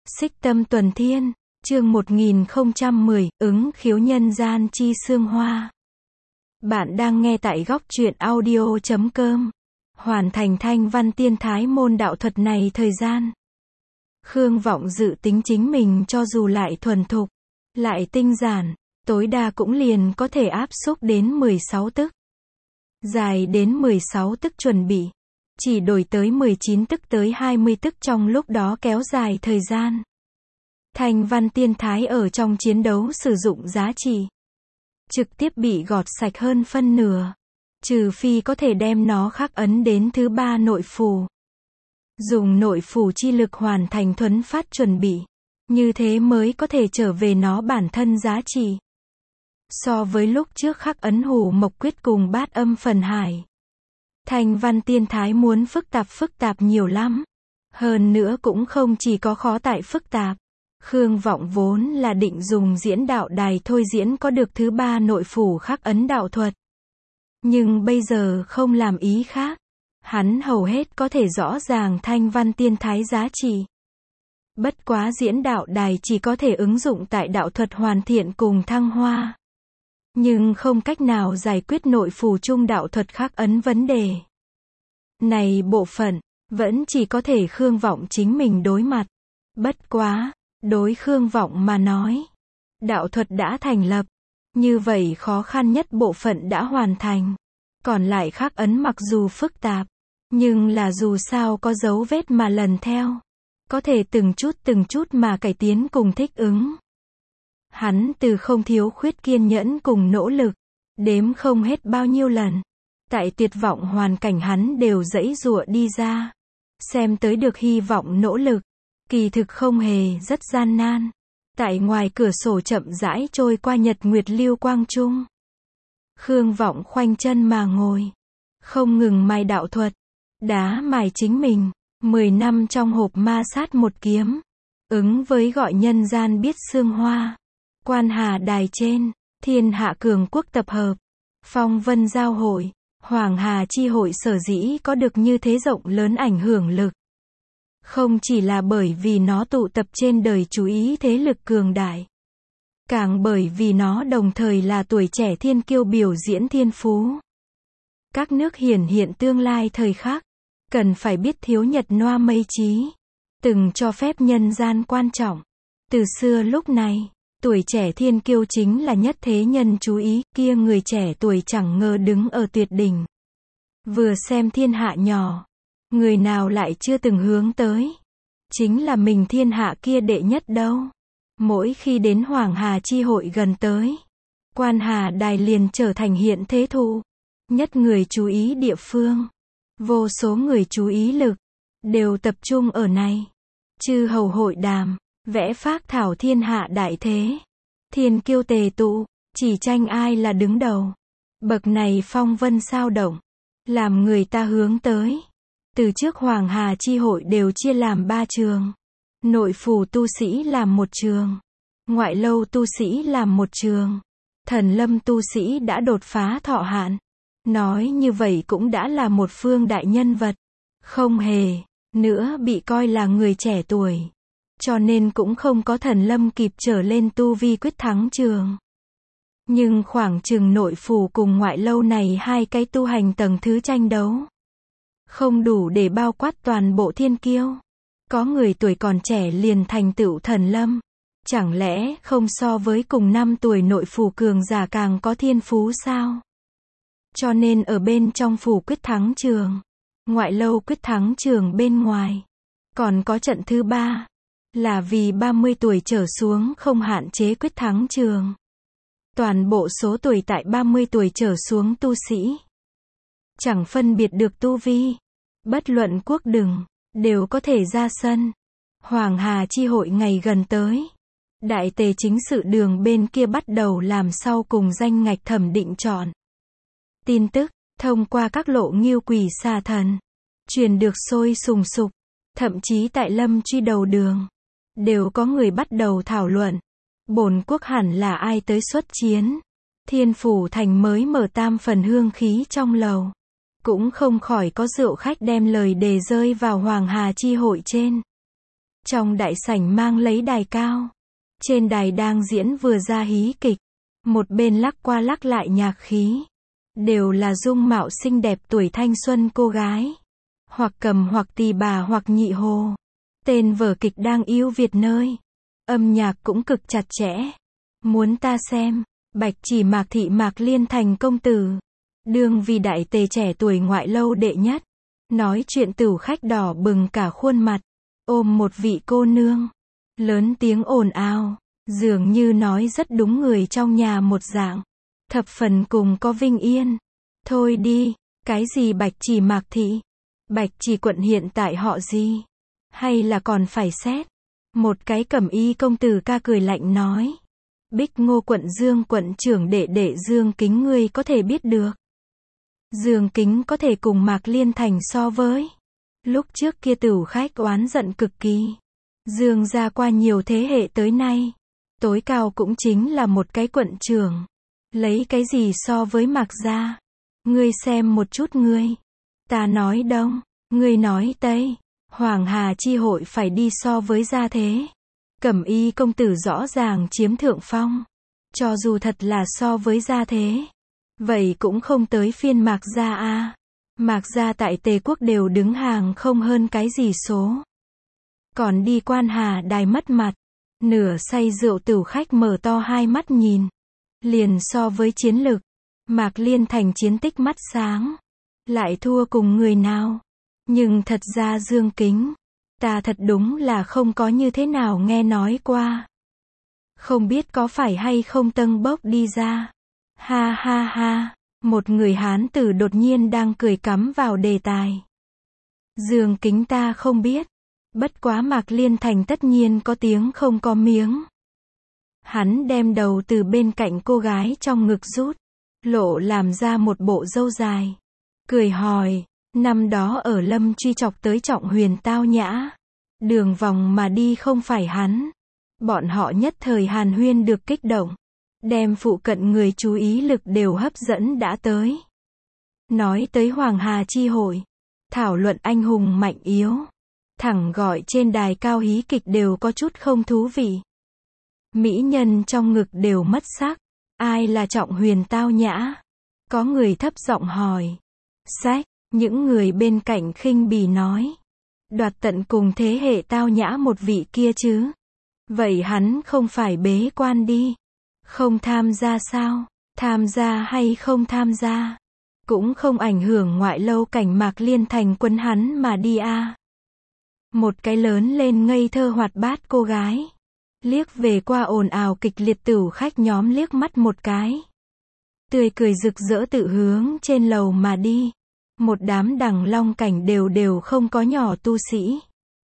Xích Tâm Tuần Thiên, chương 1010, ứng khiếu nhân gian chi xương hoa. Bạn đang nghe tại góc truyện audio.com. Hoàn thành thanh văn tiên thái môn đạo thuật này thời gian. Khương Vọng dự tính chính mình cho dù lại thuần thục, lại tinh giản, tối đa cũng liền có thể áp xúc đến 16 tức. Dài đến 16 tức chuẩn bị. Chỉ đổi tới 19 tức tới 20 tức trong lúc đó kéo dài thời gian. Thanh văn tiên thái ở trong chiến đấu sử dụng giá trị trực tiếp bị gọt sạch hơn phân nửa. Trừ phi có thể đem nó khắc ấn đến thứ ba nội phù. Dùng nội phù chi lực hoàn thành thuấn phát chuẩn bị. Như thế mới có thể trở về nó bản thân giá trị. So với lúc trước khắc ấn hủ mộc quyết cùng bát âm phần hải. Thanh văn tiên thái muốn phức tạp nhiều lắm. Hơn nữa cũng không chỉ có khó tại phức tạp. Khương Vọng vốn là định dùng diễn đạo đài thôi diễn có được thứ ba nội phủ khắc ấn đạo thuật. Nhưng bây giờ không làm ý khác. Hắn hầu hết có thể rõ ràng thanh văn tiên thái giá trị. Bất quá diễn đạo đài chỉ có thể ứng dụng tại đạo thuật hoàn thiện cùng thăng hoa. Nhưng không cách nào giải quyết nội phủ chung đạo thuật khắc ấn vấn đề. Này bộ phận, vẫn chỉ có thể Khương Vọng chính mình đối mặt. Bất quá, đối Khương Vọng mà nói, đạo thuật đã thành lập. Như vậy khó khăn nhất bộ phận đã hoàn thành. Còn lại khắc ấn mặc dù phức tạp, nhưng là dù sao có dấu vết mà lần theo. Có thể từng chút mà cải tiến cùng thích ứng. Hắn từ không thiếu khuyết kiên nhẫn cùng nỗ lực, đếm không hết bao nhiêu lần. Tại tuyệt vọng hoàn cảnh hắn đều giãy giụa đi ra. Xem tới được hy vọng nỗ lực, kỳ thực không hề rất gian nan. Tại ngoài cửa sổ chậm rãi trôi qua nhật nguyệt lưu quang trung. Khương Vọng khoanh chân mà ngồi, không ngừng mài đạo thuật, đá mài chính mình. 10 năm trong hộp ma sát một kiếm, ứng với gọi nhân gian biết xương hoa. Quan Hà đài trên, thiên hạ cường quốc tập hợp, phong vân giao hội, Hoàng Hà chi hội sở dĩ có được như thế rộng lớn ảnh hưởng lực. Không chỉ là bởi vì nó tụ tập trên đời chú ý thế lực cường đại. Càng bởi vì nó đồng thời là tuổi trẻ thiên kiêu biểu diễn thiên phú. Các nước hiển hiện tương lai thời khắc, cần phải biết thiếu nhật noa mây trí. Từng cho phép nhân gian quan trọng. Từ xưa lúc này, tuổi trẻ thiên kiêu chính là nhất thế nhân chú ý, kia người trẻ tuổi chẳng ngờ đứng ở tuyệt đỉnh. Vừa xem thiên hạ nhỏ, người nào lại chưa từng hướng tới. Chính là mình thiên hạ kia đệ nhất đâu. Mỗi khi đến Hoàng Hà chi hội gần tới, Quan Hà đài liền trở thành hiện thế thụ. Nhất người chú ý địa phương. Vô số người chú ý lực, đều tập trung ở này. Chư hầu hội đàm, vẽ phác thảo thiên hạ đại thế. Thiên kiêu tề tụ, chỉ tranh ai là đứng đầu. Bậc này phong vân sao động, làm người ta hướng tới. Từ trước Hoàng Hà chi hội đều chia làm 3 trường. Nội phủ tu sĩ làm một trường. Ngoại lâu tu sĩ làm một trường. Thần lâm tu sĩ đã đột phá thọ hạn. Nói như vậy cũng đã là một phương đại nhân vật. Không hề, nữa bị coi là người trẻ tuổi. Cho nên cũng không có thần lâm kịp trở lên tu vi quyết thắng trường. Nhưng khoảng chừng nội phủ cùng ngoại lâu này hai cái tu hành tầng thứ tranh đấu. Không đủ để bao quát toàn bộ thiên kiêu. Có người tuổi còn trẻ liền thành tựu thần lâm. Chẳng lẽ không so với cùng 5 tuổi nội phủ cường giả càng có thiên phú sao? Cho nên ở bên trong phủ quyết thắng trường, ngoại lâu quyết thắng trường bên ngoài. Còn có trận thứ 3, là vì 30 tuổi trở xuống không hạn chế quyết thắng trường. Toàn bộ số tuổi tại 30 tuổi trở xuống tu sĩ. Chẳng phân biệt được tu vi. Bất luận quốc đừng, đều có thể ra sân. Hoàng Hà chi hội ngày gần tới. Đại tề chính sự đường bên kia bắt đầu làm sau cùng danh ngạch thẩm định chọn. Tin tức, thông qua các lộ nghiêu quỷ xà thần, truyền được sôi sùng sục, thậm chí tại lâm truy đầu đường, đều có người bắt đầu thảo luận, bổn quốc hẳn là ai tới xuất chiến. Thiên phủ thành mới mở 3 phần hương khí trong lầu, cũng không khỏi có rượu khách đem lời đề rơi vào Hoàng Hà chi hội trên. Trong đại sảnh mang lấy đài cao. Trên đài đang diễn vừa ra hí kịch. Một bên lắc qua lắc lại nhạc khí. Đều là dung mạo xinh đẹp tuổi thanh xuân cô gái. Hoặc cầm hoặc tỳ bà hoặc nhị hồ. Tên vở kịch đang yêu Việt nơi. Âm nhạc cũng cực chặt chẽ. Muốn ta xem, Bạch Chỉ Mạc Thị Mạc Liên thành công tử. Đương vì đại tề trẻ tuổi ngoại lâu đệ nhất. Nói chuyện tửu khách đỏ bừng cả khuôn mặt. Ôm một vị cô nương. Lớn tiếng ồn ào. Dường như nói rất đúng người trong nhà một dạng. Thập phần cùng có vinh yên. Thôi đi, cái gì Bạch Chỉ Mạc Thị? Bạch Chỉ quận hiện tại họ gì? Hay là còn phải xét? Một cái cẩm y công tử ca cười lạnh nói. Bích Ngô quận Dương quận trưởng đệ đệ Dương Kính ngươi có thể biết được. Dương Kính có thể cùng Mạc Liên thành so với. Lúc trước kia tửu khách oán giận cực kỳ. Dương gia qua nhiều thế hệ tới nay. Tối cao cũng chính là một cái quận trưởng. Lấy cái gì so với Mạc gia? Ngươi xem một chút ngươi. Ta nói đông, ngươi nói tây. Hoàng Hà chi hội phải đi so với gia thế. Cẩm y công tử rõ ràng chiếm thượng phong. Cho dù thật là so với gia thế. Vậy cũng không tới phiên Mạc gia a. Mạc gia tại Tề quốc đều đứng hàng không hơn cái gì số. Còn đi Quan Hà đài mất mặt. Nửa say rượu tửu khách mở to hai mắt nhìn. Liền so với chiến lực. Mạc Liên thành chiến tích mắt sáng. Lại thua cùng người nào. Nhưng thật ra Dương Kính. Ta thật đúng là không có như thế nào nghe nói qua. Không biết có phải hay không tâng bốc đi ra. Ha ha ha. Một người Hán tử đột nhiên đang cười cắm vào đề tài. Dương Kính ta không biết. Bất quá Mạc Liên thành tất nhiên có tiếng không có miếng. Hắn đem đầu từ bên cạnh cô gái trong ngực rút. Lộ làm ra một bộ râu dài. Cười hỏi. Năm đó ở Lâm truy chọc tới Trọng Huyền tao nhã. Đường vòng mà đi không phải hắn. Bọn họ nhất thời hàn huyên được kích động. Đem phụ cận người chú ý lực đều hấp dẫn đã tới. Nói tới Hoàng Hà chi hội. Thảo luận anh hùng mạnh yếu. Thẳng gọi trên đài cao hí kịch đều có chút không thú vị. Mỹ nhân trong ngực đều mất sắc. Ai là Trọng Huyền tao nhã? Có người thấp giọng hỏi. Sách, những người bên cạnh khinh bỉ nói. Đoạt tận cùng thế hệ tao nhã một vị kia chứ. Vậy hắn không phải bế quan đi. Không tham gia sao? Tham gia hay không tham gia? Cũng không ảnh hưởng ngoại lâu cảnh Mạc Liên thành quân hắn mà đi a. Một cái lớn lên ngây thơ hoạt bát cô gái. Liếc về qua ồn ào kịch liệt tửu khách nhóm liếc mắt một cái. Tươi cười rực rỡ tự hướng trên lầu mà đi. Một đám đằng long cảnh đều không có nhỏ tu sĩ.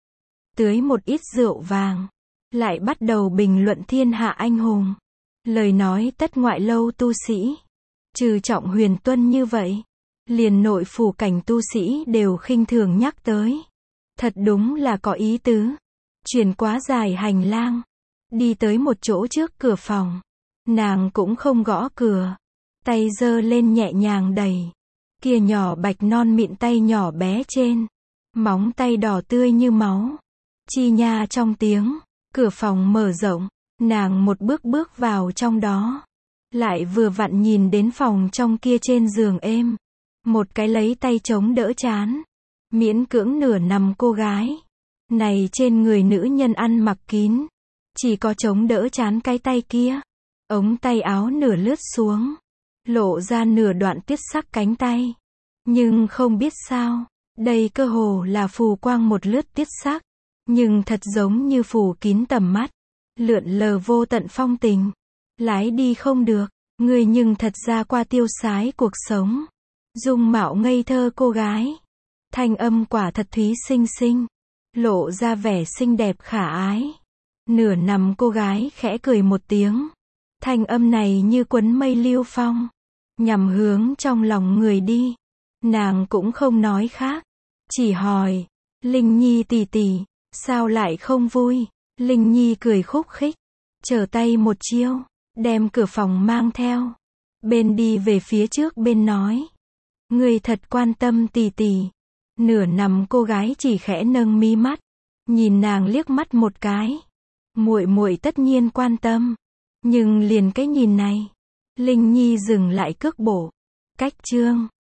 Tưới một ít rượu vàng. Lại bắt đầu bình luận thiên hạ anh hùng. Lời nói tất ngoại lâu tu sĩ. Trừ Trọng Huyền tuân như vậy. Liền nội phủ cảnh tu sĩ đều khinh thường nhắc tới. Thật đúng là có ý tứ. Chuyển quá dài hành lang. Đi tới một chỗ trước cửa phòng. Nàng cũng không gõ cửa. Tay giơ lên nhẹ nhàng đẩy. Kia nhỏ bạch non mịn tay nhỏ bé trên. Móng tay đỏ tươi như máu. Chi nha trong tiếng. Cửa phòng mở rộng. Nàng một bước bước vào trong đó. Lại vừa vặn nhìn đến phòng trong kia trên giường êm. Một cái lấy tay chống đỡ chán. Miễn cưỡng nửa nằm cô gái. Này trên người nữ nhân ăn mặc kín. Chỉ có chống đỡ chán cái tay kia. Ống tay áo nửa lướt xuống. Lộ ra nửa đoạn tiết sắc cánh tay. Nhưng không biết sao. Đây cơ hồ là phù quang một lướt tiết sắc. Nhưng thật giống như phủ kín tầm mắt. Lượn lờ vô tận phong tình. Lái đi không được. Người nhưng thật ra qua tiêu sái cuộc sống. Dung mạo ngây thơ cô gái. Thanh âm quả thật thúy xinh xinh. Lộ ra vẻ xinh đẹp khả ái. Nửa nằm cô gái khẽ cười một tiếng. Thanh âm này như cuốn mây lưu phong. Nhằm hướng trong lòng người đi. Nàng cũng không nói khác. Chỉ hỏi. Linh Nhi tỷ tỷ. Sao lại không vui? Linh Nhi cười khúc khích. Trở tay một chiêu. Đem cửa phòng mang theo. Bên đi về phía trước bên nói. Người thật quan tâm tỷ tỷ. Nửa nằm cô gái chỉ khẽ nâng mí mắt. Nhìn nàng liếc mắt một cái. Muội muội tất nhiên quan tâm. Nhưng liền cái nhìn này. Linh Nhi dừng lại cước bộ. Cách chương.